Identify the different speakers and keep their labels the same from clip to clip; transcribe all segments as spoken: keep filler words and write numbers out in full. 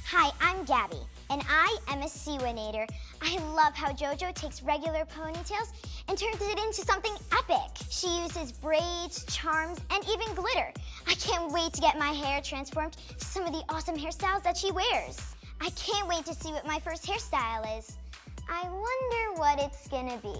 Speaker 1: Hi, I'm Gabby, and I am a Seawanator. I love how JoJo takes regular ponytails and turns it into something epic. She uses braids, charms, and even glitter. I can't wait to get my hair transformed to some of the awesome hairstyles that she wears. I can't wait to see what my first hairstyle is. I wonder what it's gonna be.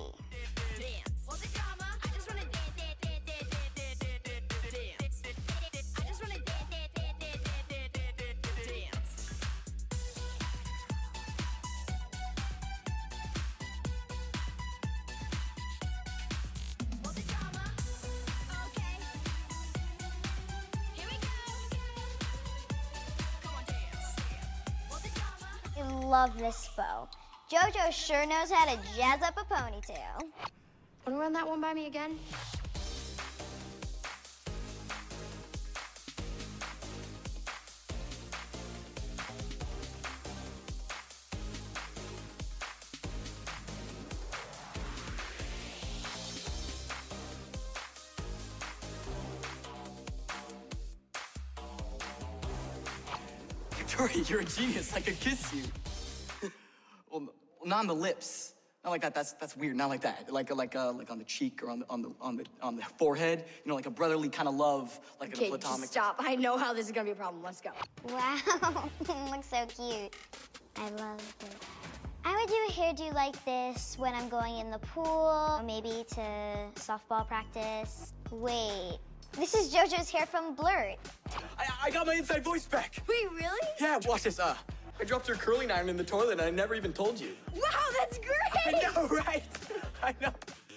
Speaker 1: I love this bow. JoJo sure knows how to jazz up a ponytail.
Speaker 2: Wanna run that one by me again?
Speaker 3: Victoria, you're a genius. I could kiss you. well, not on the lips. Not like that. That's that's weird. Not like that. Like like uh, like on the cheek or on the on the on the on the forehead. You know, like a brotherly kind of love, like
Speaker 2: Okay,
Speaker 3: a platonic.
Speaker 2: just stop. I know how this is gonna be a problem. Let's go.
Speaker 1: Wow, looks so cute. I love it. I would do a hairdo like this when I'm going in the pool, maybe to softball practice. Wait, this is JoJo's hair from Blurred.
Speaker 3: I, I got my inside voice back.
Speaker 2: Wait, really?
Speaker 3: Yeah, watch this. Uh, I dropped your curling iron in the toilet and I never even told you.
Speaker 2: Wow, that's great!
Speaker 3: I know, right? I know.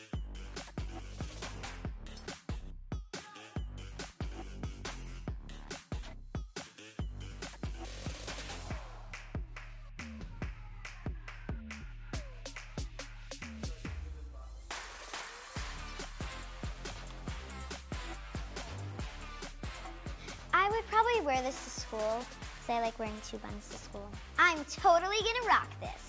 Speaker 1: I would probably wear this to school, because I like wearing two buns to school. I'm totally gonna rock this.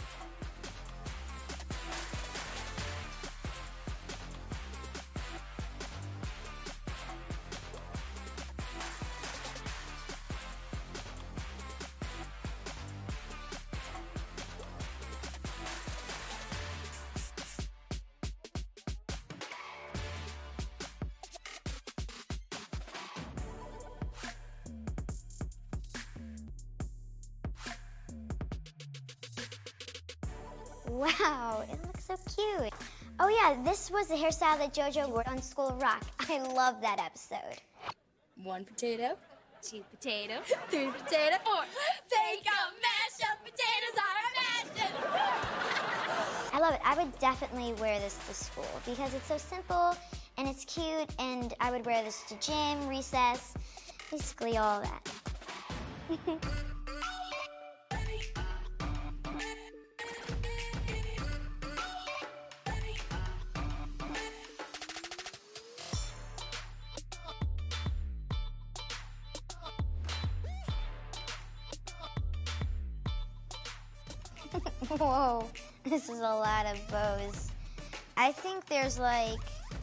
Speaker 1: Wow, it looks so cute. Oh yeah, this was the hairstyle that JoJo wore on School of Rock. I love that episode.
Speaker 2: One potato,
Speaker 4: Two potato.
Speaker 2: three potato, four.
Speaker 4: Think of mashed up potatoes are mashed.
Speaker 1: I love it. I would definitely wear this to school because it's so simple and it's cute, and I would wear this to gym, recess, basically all that. Whoa, this is a lot of bows. I think there's like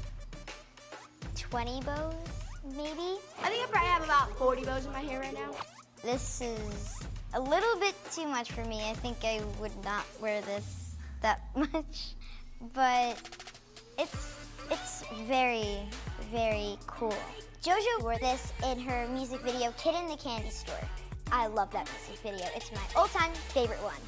Speaker 1: twenty bows, maybe?
Speaker 2: I think I probably have about forty bows in my hair right now.
Speaker 1: This is a little bit too much for me. I think I would not wear this that much, but it's it's very, very cool. JoJo wore this in her music video, Kid in the Candy Store. I love that music video. It's my all-time favorite one.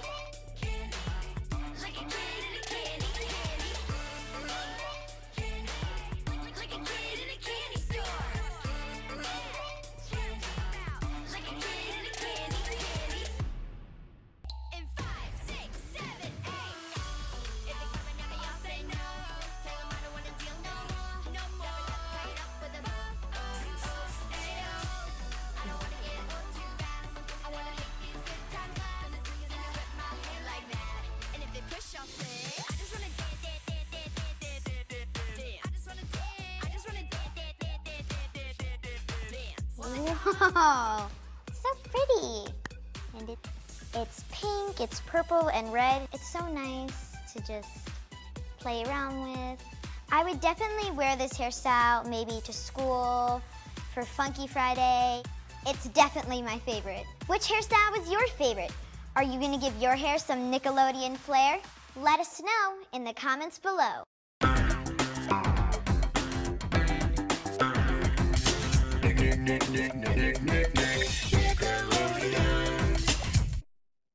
Speaker 1: Whoa, so pretty. And it, it's pink, it's purple and red. It's so nice to just play around with. I would definitely wear this hairstyle maybe to school for Funky Friday. It's definitely my favorite. Which hairstyle was your favorite? Are you gonna give your hair some Nickelodeon flair? Let us know in the comments below.
Speaker 5: Nick, Nick, Nick, Nick, Nick, Nick, Nick.